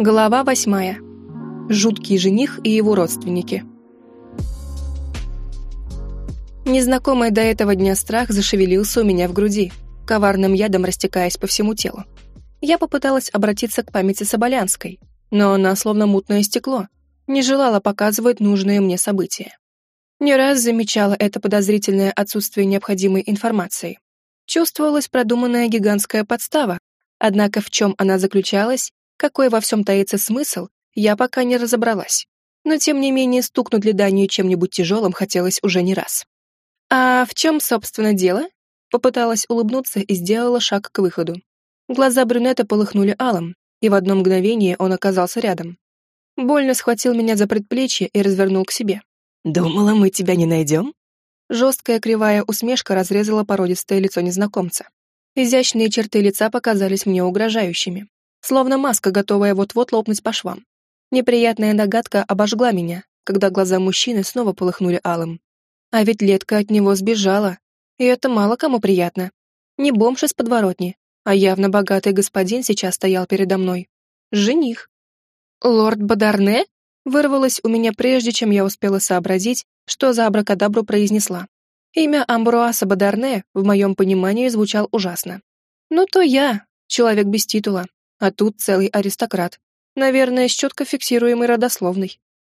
Глава 8. Жуткий жених и его родственники. Незнакомый до этого дня страх зашевелился у меня в груди, коварным ядом растекаясь по всему телу. Я попыталась обратиться к памяти Соболянской, но она, словно мутное стекло, не желала показывать нужные мне события. Не раз замечала это подозрительное отсутствие необходимой информации. Чувствовалась продуманная гигантская подстава, однако в чем она заключалась, какой во всем таится смысл, я пока не разобралась. Но тем не менее стукнуть Лиданию чем-нибудь тяжелым хотелось уже не раз. «А в чем, собственно, дело?» Попыталась улыбнуться и сделала шаг к выходу. Глаза брюнета полыхнули алым, и в одно мгновение он оказался рядом. Больно схватил меня за предплечье и развернул к себе. «Думала, мы тебя не найдем?» Жесткая кривая усмешка разрезала породистое лицо незнакомца. Изящные черты лица показались мне угрожающими, словно маска, готовая вот-вот лопнуть по швам. Неприятная догадка обожгла меня, когда глаза мужчины снова полыхнули алым. А ведь Летка от него сбежала, и это мало кому приятно. Не бомж из подворотни, а явно богатый господин сейчас стоял передо мной. Жених. «Лорд Бадарне?» Вырвалось у меня прежде, чем я успела сообразить, что за абракадабру произнесла. Имя Амбруаса Бадарне в моем понимании звучал ужасно. Ну то я, человек без титула, а тут целый аристократ. Наверное, с четко фиксируемой родословной.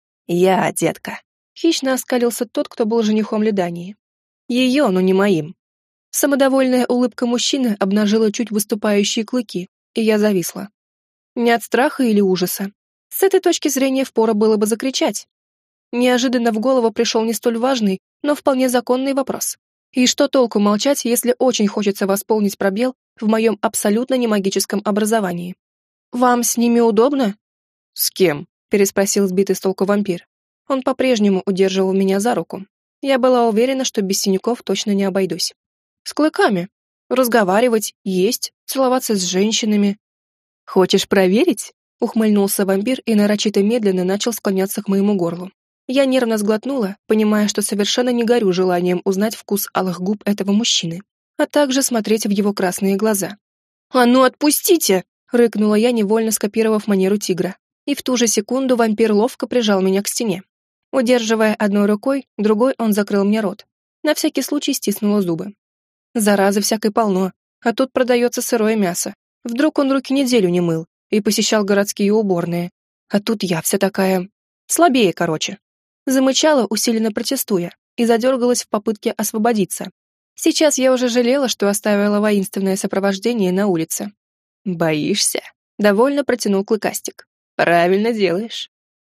«Я, детка», — хищно оскалился тот, кто был женихом Лидании. Ее, но не моим. Самодовольная улыбка мужчины обнажила чуть выступающие клыки, и я зависла. Не от страха или ужаса. С этой точки зрения впору было бы закричать. Неожиданно в голову пришел не столь важный, но вполне законный вопрос. И что толку молчать, если очень хочется восполнить пробел в моем абсолютно немагическом образовании? «Вам с ними удобно?» «С кем?» — переспросил сбитый с толку вампир. Он по-прежнему удерживал меня за руку. Я была уверена, что без синяков точно не обойдусь. «С клыками. Разговаривать, есть, целоваться с женщинами». «Хочешь проверить?» — ухмыльнулся вампир и нарочито медленно начал склоняться к моему горлу. Я нервно сглотнула, понимая, что совершенно не горю желанием узнать вкус алых губ этого мужчины, а также смотреть в его красные глаза. «А ну отпустите!» — рыкнула я, невольно скопировав манеру тигра. И в ту же секунду вампир ловко прижал меня к стене. Удерживая одной рукой, другой он закрыл мне рот. На всякий случай стиснула зубы. Заразы всякой полно, а тут продается сырое мясо. Вдруг он руки неделю не мыл и посещал городские уборные. А тут я вся такая... слабее, короче. Замычала, усиленно протестуя, и задергалась в попытке освободиться. Сейчас я уже жалела, что оставила воинственное сопровождение на улице. «Боишься?» — довольно протянул клыкастик. «Правильно делаешь».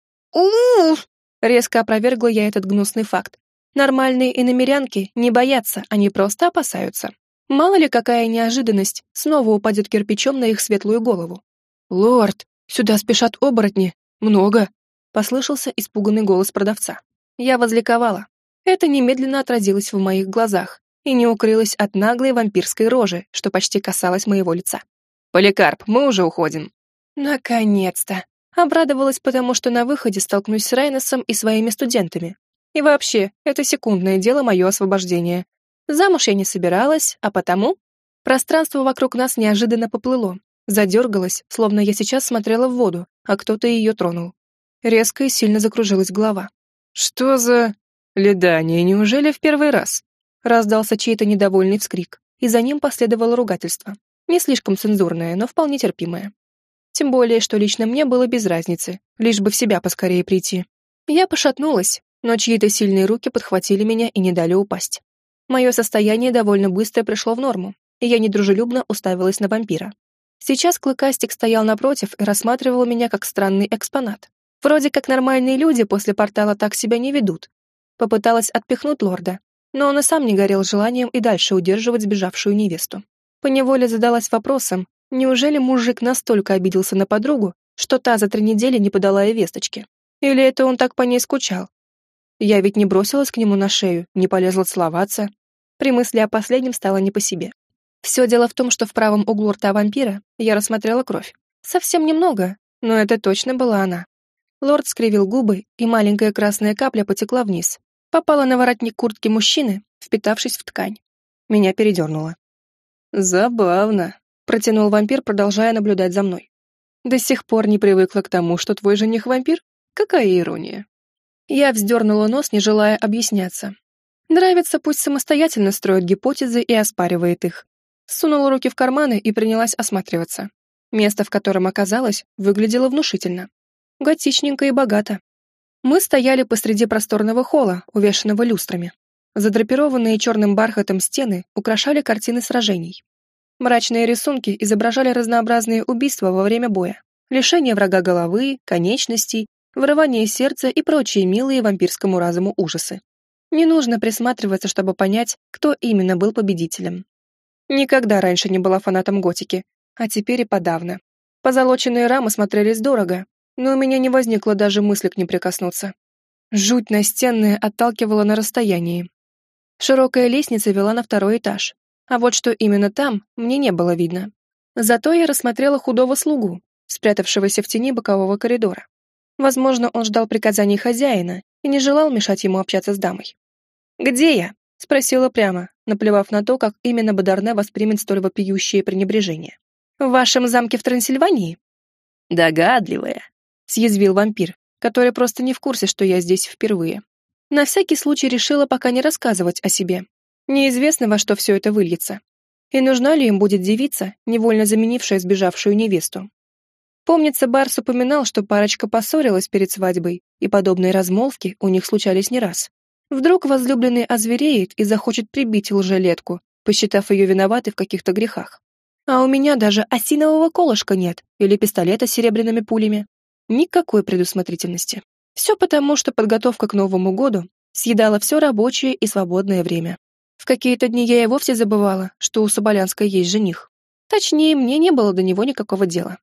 «У-у-у!» — резко опровергла я этот гнусный факт. Нормальные иномерянки не боятся, они просто опасаются. Мало ли какая неожиданность снова упадет кирпичом на их светлую голову. «Лорд, сюда спешат оборотни. Много!» — послышался испуганный голос продавца. Я возликовала. Это немедленно отразилось в моих глазах и не укрылось от наглой вампирской рожи, что почти касалось моего лица. «Поликарп, мы уже уходим». Наконец-то! Обрадовалась, потому что на выходе столкнусь с Райносом и своими студентами. И вообще, это секундное дело мое освобождение. Замуж я не собиралась, а потому... Пространство вокруг нас неожиданно поплыло, задергалось, словно я сейчас смотрела в воду, а кто-то ее тронул. Резко и сильно закружилась голова. «Что за... Лидания, неужели в первый раз?» Раздался чей-то недовольный вскрик, и за ним последовало ругательство. Не слишком цензурное, но вполне терпимое. Тем более, что лично мне было без разницы, лишь бы в себя поскорее прийти. Я пошатнулась, но чьи-то сильные руки подхватили меня и не дали упасть. Мое состояние довольно быстро пришло в норму, и я недружелюбно уставилась на вампира. Сейчас клыкастик стоял напротив и рассматривал меня как странный экспонат. Вроде как нормальные люди после портала так себя не ведут. Попыталась отпихнуть лорда, но он и сам не горел желанием и дальше удерживать сбежавшую невесту. Поневоле задалась вопросом, неужели мужик настолько обиделся на подругу, что та за 3 недели не подала ей весточки? Или это он так по ней скучал? Я ведь не бросилась к нему на шею, не полезла целоваться. При мысли о последнем стало не по себе. Все дело в том, что в правом углу рта вампира я рассмотрела кровь. Совсем немного, но это точно была она. Лорд скривил губы, и маленькая красная капля потекла вниз. Попала на воротник куртки мужчины, впитавшись в ткань. Меня передернуло. «Забавно», — протянул вампир, продолжая наблюдать за мной. До сих пор не привыкла к тому, что твой жених вампир? Какая ирония. Я вздернула нос, не желая объясняться. Нравится, пусть самостоятельно строит гипотезы и оспаривает их. Сунула руки в карманы и принялась осматриваться. Место, в котором оказалась, выглядело внушительно. Готичненько и богато. Мы стояли посреди просторного холла, увешанного люстрами. Задрапированные черным бархатом стены украшали картины сражений. Мрачные рисунки изображали разнообразные убийства во время боя, лишение врага головы, конечностей, вырывание сердца и прочие милые вампирскому разуму ужасы. Не нужно присматриваться, чтобы понять, кто именно был победителем. Никогда раньше не была фанатом готики, а теперь и подавно. Позолоченные рамы смотрелись дорого, но у меня не возникло даже мысли к ним прикоснуться. Жуть настенная отталкивала на расстоянии. Широкая лестница вела на второй этаж, а вот что именно там, мне не было видно. Зато я рассмотрела худого слугу, спрятавшегося в тени бокового коридора. Возможно, он ждал приказаний хозяина и не желал мешать ему общаться с дамой. «Где я?» — спросила прямо, наплевав на то, как именно Бадарне воспримет столь вопиющее пренебрежение. «В вашем замке в Трансильвании?» «Догадливая», — съязвил вампир, который просто не в курсе, что я здесь впервые. На всякий случай решила пока не рассказывать о себе. Неизвестно, во что все это выльется. И нужна ли им будет девица, невольно заменившая сбежавшую невесту. Помнится, Барс упоминал, что парочка поссорилась перед свадьбой, и подобные размолвки у них случались не раз. Вдруг возлюбленный озвереет и захочет прибить лжелетку, посчитав ее виноватой в каких-то грехах. А у меня даже осинового колышка нет или пистолета с серебряными пулями. Никакой предусмотрительности. Все потому, что подготовка к Новому году съедала все рабочее и свободное время. В какие-то дни я и вовсе забывала, что у Соболянской есть жених. Точнее, мне не было до него никакого дела.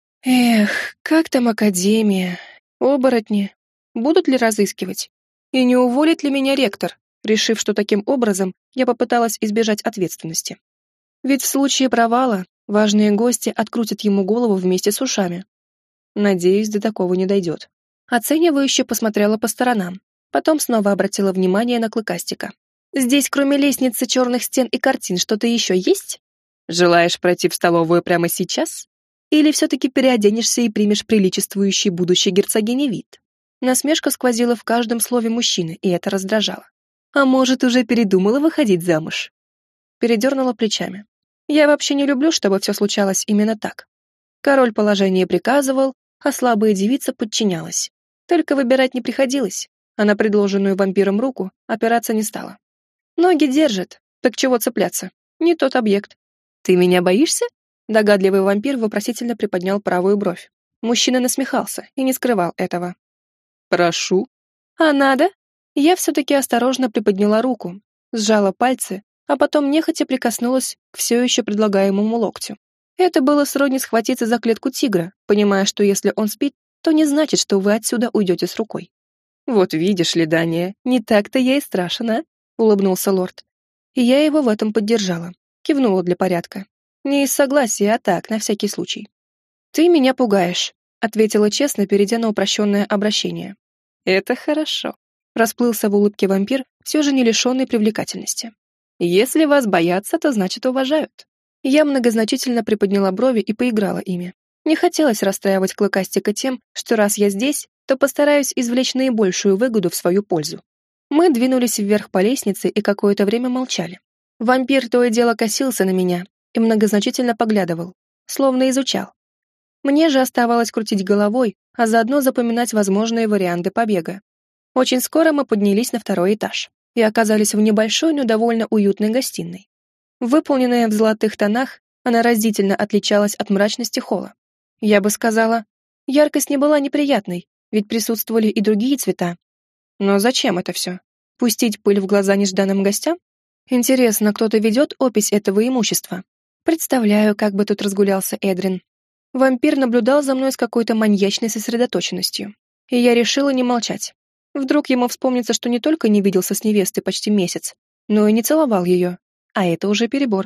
Эх, как там академия? Оборотни. Будут ли разыскивать? И не уволит ли меня ректор, решив, что таким образом я попыталась избежать ответственности? Ведь в случае провала важные гости открутят ему голову вместе с ушами. Надеюсь, до такого не дойдет. Оценивающе посмотрела по сторонам, потом снова обратила внимание на Клыкастика. «Здесь, кроме лестницы, черных стен и картин, что-то еще есть? Желаешь пройти в столовую прямо сейчас? Или все-таки переоденешься и примешь приличествующий будущей герцогине вид?» Насмешка сквозила в каждом слове мужчины, и это раздражало. «А может, уже передумала выходить замуж?» Передернула плечами. «Я вообще не люблю, чтобы все случалось именно так. Король положение приказывал, а слабая девица подчинялась. Только выбирать не приходилось, а на предложенную вампиром руку опираться не стала. Ноги держит, так чего цепляться? Не тот объект. «Ты меня боишься?» Догадливый вампир вопросительно приподнял правую бровь. Мужчина насмехался и не скрывал этого. «Прошу». «А надо?» Я все-таки осторожно приподняла руку, сжала пальцы, а потом нехотя прикоснулась к все еще предлагаемому локтю. Это было сродни схватиться за клетку тигра, понимая, что если он спит, то не значит, что вы отсюда уйдете с рукой. «Вот видишь ли, Дания, не так-то я и страшен, а?» — улыбнулся лорд. И я его в этом поддержала, кивнула для порядка. Не из согласия, а так, на всякий случай. «Ты меня пугаешь», — ответила честно, перейдя на упрощенное обращение. «Это хорошо», — расплылся в улыбке вампир, все же не лишенный привлекательности. «Если вас боятся, то значит уважают». Я многозначительно приподняла брови и поиграла ими. Не хотелось расстраивать Клыкастика тем, что раз я здесь, то постараюсь извлечь наибольшую выгоду в свою пользу. Мы двинулись вверх по лестнице и какое-то время молчали. Вампир то и дело косился на меня и многозначительно поглядывал, словно изучал. Мне же оставалось крутить головой, а заодно запоминать возможные варианты побега. Очень скоро мы поднялись на второй этаж и оказались в небольшой, но довольно уютной гостиной. Выполненная в золотых тонах, она разительно отличалась от мрачности холла. Я бы сказала, яркость не была неприятной, ведь присутствовали и другие цвета. Но зачем это все? Пустить пыль в глаза нежданным гостям? Интересно, кто-то ведет опись этого имущества? Представляю, как бы тут разгулялся Эдрин. Вампир наблюдал за мной с какой-то маньячной сосредоточенностью, и я решила не молчать. Вдруг ему вспомнится, что не только не виделся с невестой почти месяц, но и не целовал ее. А это уже перебор.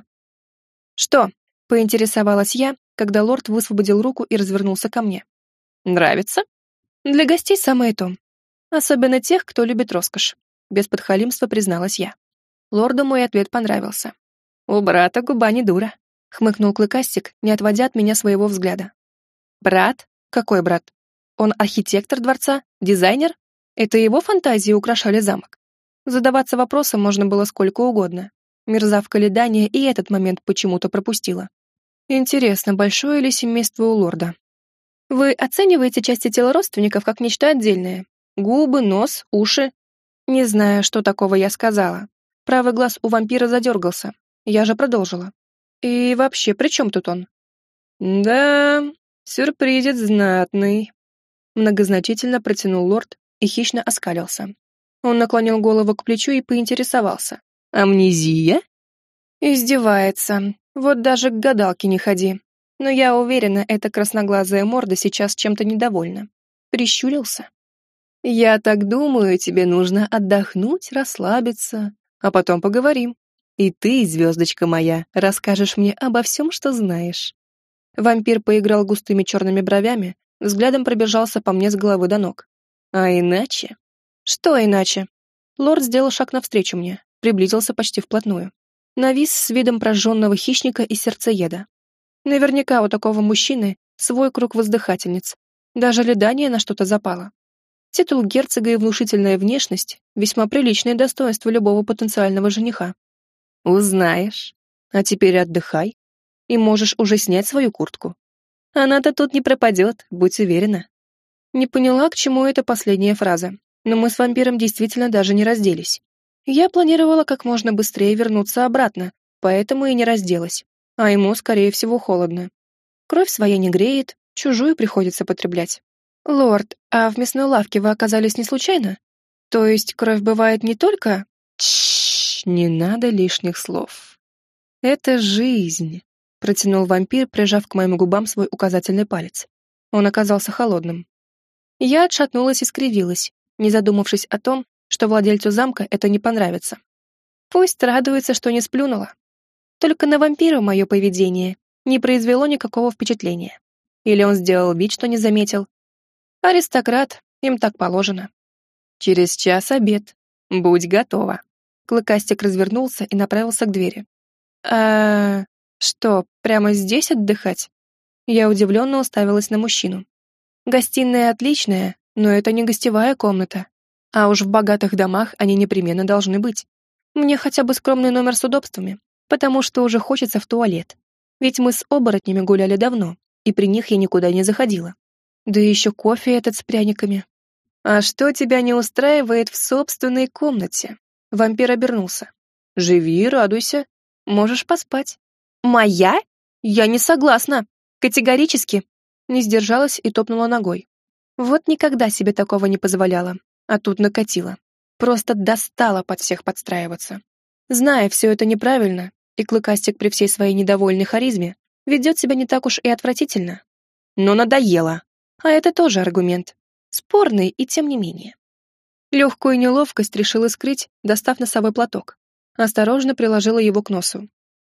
«Что?» — поинтересовалась я, когда лорд высвободил руку и развернулся ко мне. «Нравится?» «Для гостей самое то. Особенно тех, кто любит роскошь», — без подхалимства призналась я. Лорду мой ответ понравился. «У брата губа не дура», — хмыкнул Клыкастик, не отводя от меня своего взгляда. Брат? Какой брат? Он архитектор дворца? Дизайнер? Это его фантазии украшали замок? Задаваться вопросом можно было сколько угодно. Мерзавка Ледания и этот момент почему-то пропустила. Интересно, большое ли семейство у лорда? Вы оцениваете части тела родственников как нечто отдельное? Губы, нос, уши? Не знаю, что такого я сказала. Правый глаз у вампира задергался. Я же продолжила. И вообще, при чем тут он? Да, сюрпризец знатный. Многозначительно протянул лорд и хищно оскалился. Он наклонил голову к плечу и поинтересовался. «Амнезия?» Издевается. Вот даже к гадалке не ходи. Но я уверена, эта красноглазая морда сейчас чем-то недовольна. Прищурился. «Я так думаю, тебе нужно отдохнуть, расслабиться, а потом поговорим. И ты, звездочка моя, расскажешь мне обо всем, что знаешь». Вампир поиграл густыми черными бровями, взглядом пробежался по мне с головы до ног. «А иначе?» «Что иначе?» Лорд сделал шаг навстречу мне, приблизился почти вплотную. Навис с видом прожженного хищника и сердцееда. Наверняка у такого мужчины свой круг воздыхательниц. Даже Ледание на что-то запало. Титул герцога и внушительная внешность — весьма приличное достоинство любого потенциального жениха. Узнаешь. А теперь отдыхай. И можешь уже снять свою куртку. Она-то тут не пропадет, будь уверена. Не поняла, к чему эта последняя фраза, но мы с вампиром действительно даже не разделись. Я планировала как можно быстрее вернуться обратно, поэтому и не разделась. А ему, скорее всего, холодно. Кровь своя не греет, чужую приходится потреблять. «Лорд, а в мясной лавке вы оказались не случайно? То есть кровь бывает не только...» «Тш, не надо лишних слов. Это жизнь», — протянул вампир, прижав к моим губам свой указательный палец. Он оказался холодным. Я отшатнулась и скривилась, не задумавшись о том, что владельцу замка это не понравится. Пусть радуется, что не сплюнула. Только на вампира мое поведение не произвело никакого впечатления. Или он сделал вид, что не заметил. Аристократ, им так положено. Через час обед. Будь готова. Клыкастик развернулся и направился к двери. Что, прямо здесь отдыхать? Я удивленно уставилась на мужчину. Гостиная отличная, но это не гостевая комната. А уж в богатых домах они непременно должны быть. Мне хотя бы скромный номер с удобствами, потому что уже хочется в туалет. Ведь мы с оборотнями гуляли давно, и при них я никуда не заходила. Да еще кофе этот с пряниками. «А что тебя не устраивает в собственной комнате?» Вампир обернулся. «Живи, радуйся. Можешь поспать». «Моя? Я не согласна. Категорически». Не сдержалась и топнула ногой. Вот никогда себе такого не позволяла, а тут накатила. Просто достала под всех подстраиваться. Зная все это неправильно, и Клыкастик при всей своей недовольной харизме ведет себя не так уж и отвратительно. Но надоело. А это тоже аргумент. Спорный и тем не менее. Легкую неловкость решила скрыть, достав носовой платок. Осторожно приложила его к носу.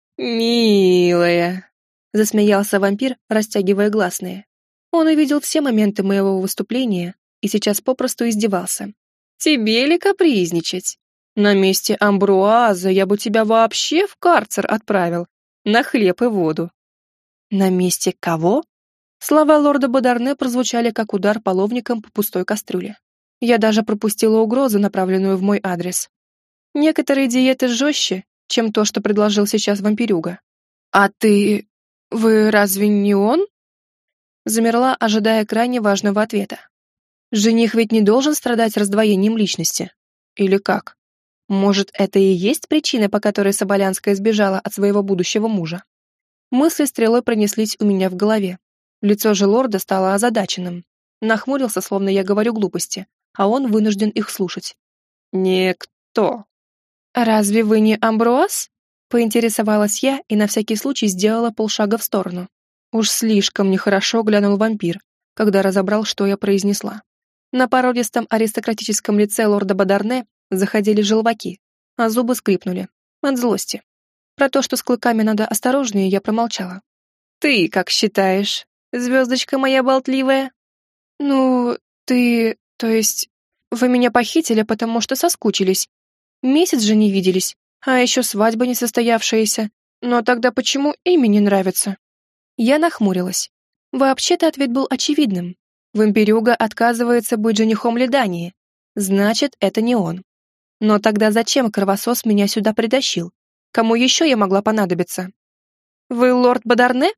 «Милая», — засмеялся вампир, растягивая гласные. Он увидел все моменты моего выступления и сейчас попросту издевался. «Тебе ли капризничать? На месте Амбруаза я бы тебя вообще в карцер отправил, на хлеб и воду». «На месте кого?» Слова лорда Бодерне прозвучали как удар половником по пустой кастрюле. Я даже пропустила угрозу, направленную в мой адрес. Некоторые диеты жестче, чем то, что предложил сейчас вампирюга. «А ты... вы разве не он?» Замерла, ожидая крайне важного ответа. Жених ведь не должен страдать раздвоением личности. Или как? Может, это и есть причина, по которой Соболянская сбежала от своего будущего мужа? Мысли стрелой пронеслись у меня в голове. Лицо же лорда стало озадаченным. Нахмурился, словно я говорю глупости, а он вынужден их слушать. «Никто». «Разве вы не Амбруаз?» Поинтересовалась я и на всякий случай сделала полшага в сторону. Уж слишком нехорошо глянул вампир, когда разобрал, что я произнесла. На породистом аристократическом лице лорда Бодерне заходили желваки, а зубы скрипнули. От злости. Про то, что с клыками надо осторожнее, я промолчала. «Ты как считаешь, звездочка моя болтливая?» «Ну, ты... то есть... вы меня похитили, потому что соскучились. Месяц же не виделись, а еще свадьба не состоявшаяся. Но тогда почему имя не нравится?» Я нахмурилась. Вообще-то ответ был очевидным. Вампирюга отказывается быть женихом Лидании. Значит, это не он. Но тогда зачем кровосос меня сюда притащил? Кому еще я могла понадобиться? Вы лорд Бадарне?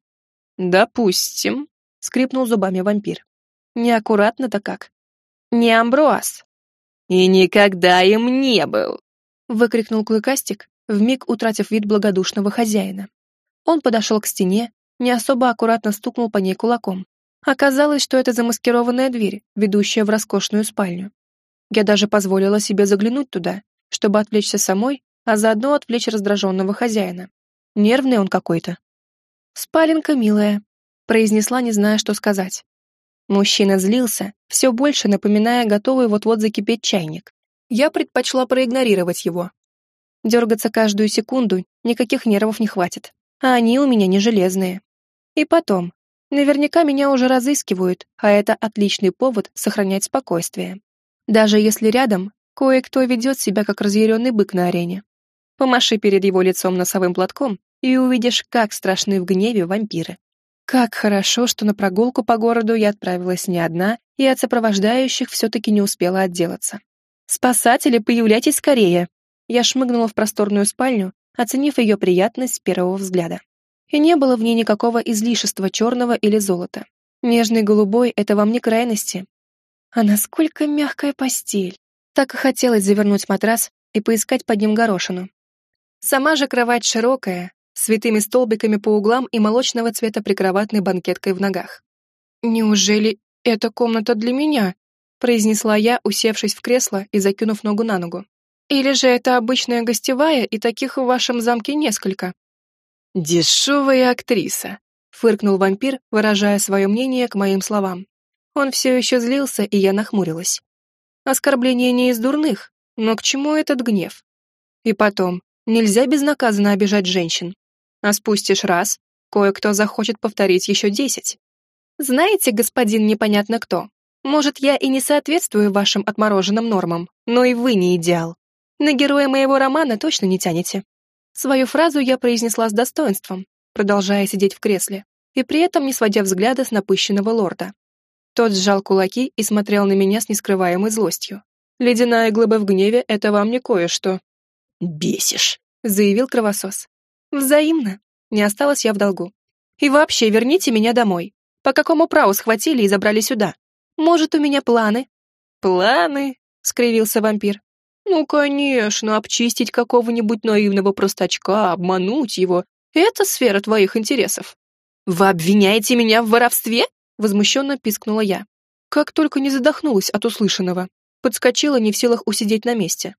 Допустим, скрипнул зубами вампир. Неаккуратно-то как. Не Амброаз. И никогда им не был, выкрикнул Клыкастик, вмиг утратив вид благодушного хозяина. Он подошел к стене, не особо аккуратно стукнул по ней кулаком. Оказалось, что это замаскированная дверь, ведущая в роскошную спальню. Я даже позволила себе заглянуть туда, чтобы отвлечься самой, а заодно отвлечь раздраженного хозяина. Нервный он какой-то. «Спаленка, милая», — произнесла, не зная, что сказать. Мужчина злился, все больше напоминая готовый вот-вот закипеть чайник. Я предпочла проигнорировать его. Дергаться каждую секунду никаких нервов не хватит, а они у меня не железные. И потом, наверняка меня уже разыскивают, а это отличный повод сохранять спокойствие. Даже если рядом кое-кто ведет себя как разъяренный бык на арене. Помаши перед его лицом носовым платком и увидишь, как страшны в гневе вампиры. Как хорошо, что на прогулку по городу я отправилась не одна и от сопровождающих все-таки не успела отделаться. «Спасатели, появляйтесь скорее!» Я шмыгнула в просторную спальню, оценив ее приятность с первого взгляда. И не было в ней никакого излишества черного или золота. Нежный голубой — это вам не крайности. А насколько мягкая постель! Так и хотелось завернуть матрас и поискать под ним горошину. Сама же кровать широкая, с витыми столбиками по углам и молочного цвета прикроватной банкеткой в ногах. «Неужели эта комната для меня?» — произнесла я, усевшись в кресло и закинув ногу на ногу. «Или же это обычная гостевая, и таких в вашем замке несколько?» «Дешевая актриса», — фыркнул вампир, выражая свое мнение к моим словам. Он все еще злился, и я нахмурилась. Оскорбление не из дурных, но к чему этот гнев? И потом, нельзя безнаказанно обижать женщин. А спустишь раз, кое-кто захочет повторить еще 10. Знаете, господин непонятно кто, может, я и не соответствую вашим отмороженным нормам, но и вы не идеал. На героя моего романа точно не тянете. Свою фразу я произнесла с достоинством, продолжая сидеть в кресле, и при этом не сводя взгляда с напыщенного лорда. Тот сжал кулаки и смотрел на меня с нескрываемой злостью. «Ледяная глыба в гневе — это вам не кое-что». «Бесишь», — заявил кровосос. «Взаимно. Не осталась я в долгу. И вообще верните меня домой. По какому праву схватили и забрали сюда? Может, у меня планы?» «Планы?» — скривился вампир. «Ну, конечно, обчистить какого-нибудь наивного простачка, обмануть его — это сфера твоих интересов». «Вы обвиняете меня в воровстве?» — возмущенно пискнула я. Как только не задохнулась от услышанного. Подскочила, не в силах усидеть на месте.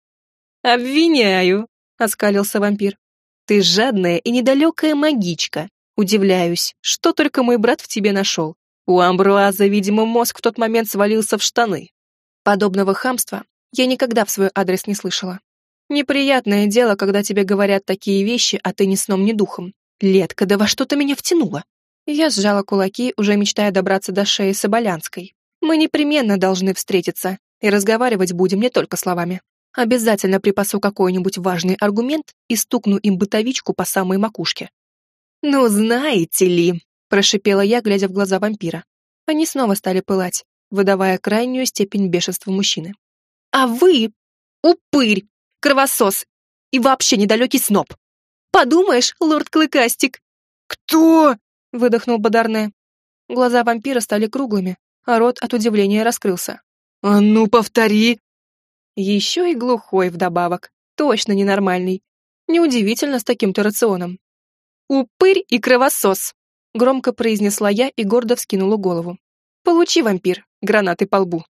«Обвиняю», — оскалился вампир. «Ты жадная и недалекая магичка. Удивляюсь, что только мой брат в тебе нашел. У Амбруаза, видимо, мозг в тот момент свалился в штаны». Подобного хамства я никогда в свой адрес не слышала. Неприятное дело, когда тебе говорят такие вещи, а ты ни сном, ни духом. Летка, да во что-то меня втянула. Я сжала кулаки, уже мечтая добраться до шеи Соболянской. Мы непременно должны встретиться, и разговаривать будем не только словами. Обязательно припасу какой-нибудь важный аргумент и стукну им бытовичку по самой макушке. «Ну, знаете ли», — прошипела я, глядя в глаза вампира. Они снова стали пылать, выдавая крайнюю степень бешенства мужчины. «А вы — упырь, кровосос и вообще недалекий сноб! Подумаешь, лорд Клыкастик!» «Кто?» — выдохнул Бадарне. Глаза вампира стали круглыми, а рот от удивления раскрылся. «А ну, повтори!» Еще и глухой вдобавок, точно ненормальный. Неудивительно с таким-то рационом. «Упырь и кровосос!» — громко произнесла я и гордо вскинула голову. «Получи, вампир, гранаты по лбу!»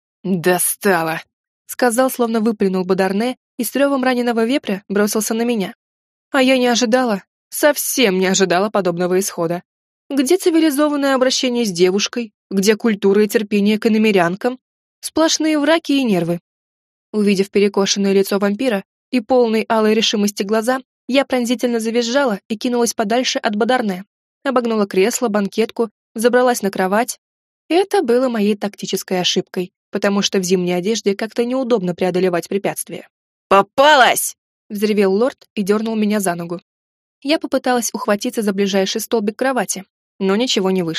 «Достала!» — сказал, словно выплюнул Бадарне, и с ревом раненого вепря бросился на меня. А я не ожидала, совсем не ожидала подобного исхода. Где цивилизованное обращение с девушкой? Где культура и терпение к иномерянкам? Сплошные враки и нервы. Увидев перекошенное лицо вампира и полной алой решимости глаза, я пронзительно завизжала и кинулась подальше от Бадарне. Обогнула кресло, банкетку, забралась на кровать. Это было моей тактической ошибкой, потому что в зимней одежде как-то неудобно преодолевать препятствия. «Попалась!» — взревел лорд и дернул меня за ногу. Я попыталась ухватиться за ближайший столбик кровати, но ничего не вышло.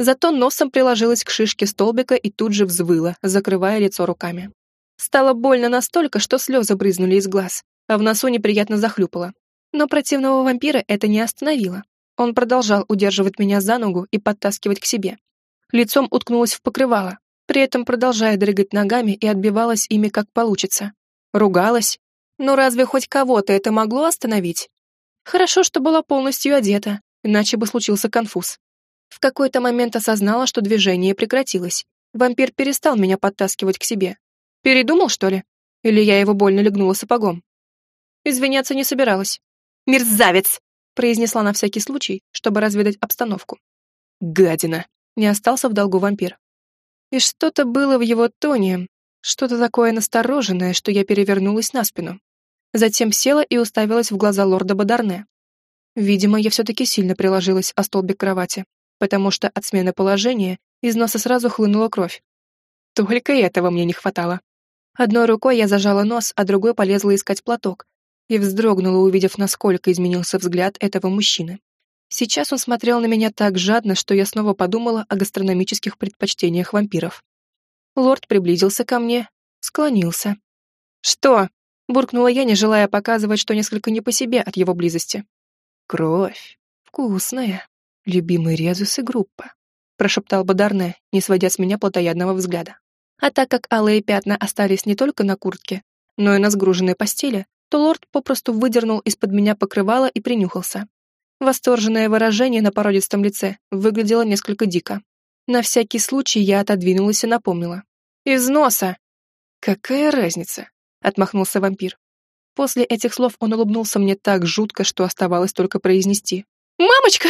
Зато носом приложилась к шишке столбика и тут же взвыла, закрывая лицо руками. Стало больно настолько, что слезы брызнули из глаз, а в носу неприятно захлюпало. Но противного вампира это не остановило. Он продолжал удерживать меня за ногу и подтаскивать к себе. Лицом уткнулась в покрывало, при этом продолжая дрыгать ногами и отбивалась ими как получится. Ругалась. Но разве хоть кого-то это могло остановить? Хорошо, что была полностью одета, иначе бы случился конфуз. В какой-то момент осознала, что движение прекратилось. Вампир перестал меня подтаскивать к себе. Передумал, что ли? Или я его больно легнула сапогом? Извиняться не собиралась. «Мерзавец!» — произнесла на всякий случай, чтобы разведать обстановку. «Гадина!» — не остался в долгу вампир. И что-то было в его тоне, что-то такое настороженное, что я перевернулась на спину. Затем села и уставилась в глаза лорда Бадарне. Видимо, я все-таки сильно приложилась о столбик кровати, потому что от смены положения из носа сразу хлынула кровь. Только этого мне не хватало. Одной рукой я зажала нос, а другой полезла искать платок, и вздрогнула, увидев, насколько изменился взгляд этого мужчины. Сейчас он смотрел на меня так жадно, что я снова подумала о гастрономических предпочтениях вампиров. Лорд приблизился ко мне, склонился. «Что?» — буркнула я, не желая показывать, что несколько не по себе от его близости. «Кровь. Вкусная. Любимый резус и группа», — прошептал Бадарне, не сводя с меня плотоядного взгляда. А так как алые пятна остались не только на куртке, но и на сгруженной постели, то лорд попросту выдернул из-под меня покрывало и принюхался. Восторженное выражение на породистом лице выглядело несколько дико. На всякий случай я отодвинулась и напомнила. «Из носа!» «Какая разница?» — отмахнулся вампир. После этих слов он улыбнулся мне так жутко, что оставалось только произнести «Мамочка!»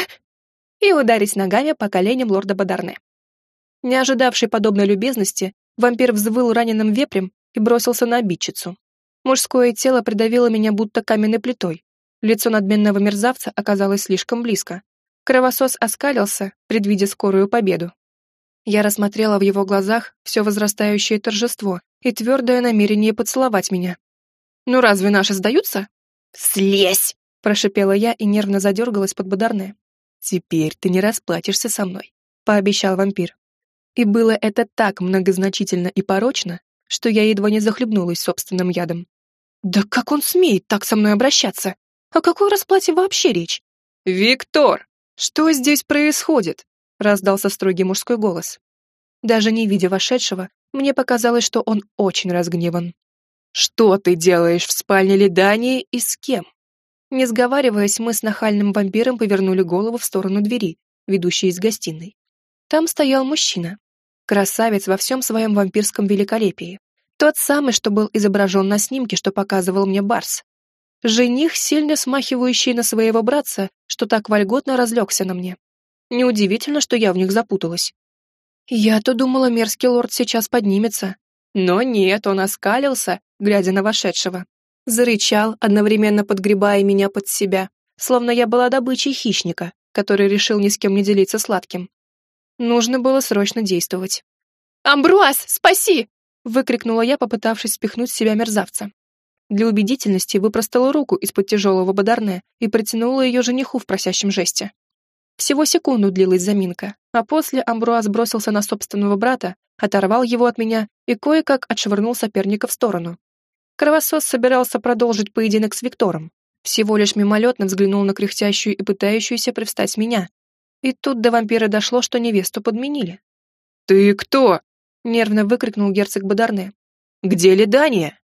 и ударить ногами по коленям лорда Бадарне. Не ожидавший подобной любезности, вампир взвыл раненым вепрем и бросился на обидчицу. Мужское тело придавило меня будто каменной плитой. Лицо надменного мерзавца оказалось слишком близко. Кровосос оскалился, предвидя скорую победу. Я рассмотрела в его глазах все возрастающее торжество и твердое намерение поцеловать меня. «Ну разве наши сдаются?» «Слезь!» — прошипела я и нервно задергалась под Бадарне. «Теперь ты не расплатишься со мной», — пообещал вампир. И было это так многозначительно и порочно, что я едва не захлебнулась собственным ядом. «Да как он смеет так со мной обращаться? О какой расплате вообще речь?» «Виктор, что здесь происходит?» — раздался строгий мужской голос. Даже не видя вошедшего, мне показалось, что он очень разгневан. «Что ты делаешь в спальне Лидании и с кем?» Не сговариваясь, мы с нахальным вампиром повернули голову в сторону двери, ведущей из гостиной. Там стоял мужчина. Красавец во всем своем вампирском великолепии. Тот самый, что был изображен на снимке, что показывал мне Барс. Жених, сильно смахивающий на своего братца, что так вольготно разлегся на мне. Неудивительно, что я в них запуталась. Я-то думала, мерзкий лорд сейчас поднимется. Но нет, он оскалился, глядя на вошедшего. Зарычал, одновременно подгребая меня под себя, словно я была добычей хищника, который решил ни с кем не делиться сладким. Нужно было срочно действовать. «Амбруаз, спаси!» — выкрикнула я, попытавшись спихнуть с себя мерзавца. Для убедительности выпростала руку из-под тяжелого Бадарне и протянула ее жениху в просящем жесте. Всего секунду длилась заминка, а после Амбруаз бросился на собственного брата, оторвал его от меня и кое-как отшвырнул соперника в сторону. Кровосос собирался продолжить поединок с Виктором. Всего лишь мимолетно взглянул на кряхтящую и пытающуюся привстать меня. И тут до вампира дошло, что невесту подменили. «Ты кто?» — нервно выкрикнул герцог Бадарне. «Где Лидания?»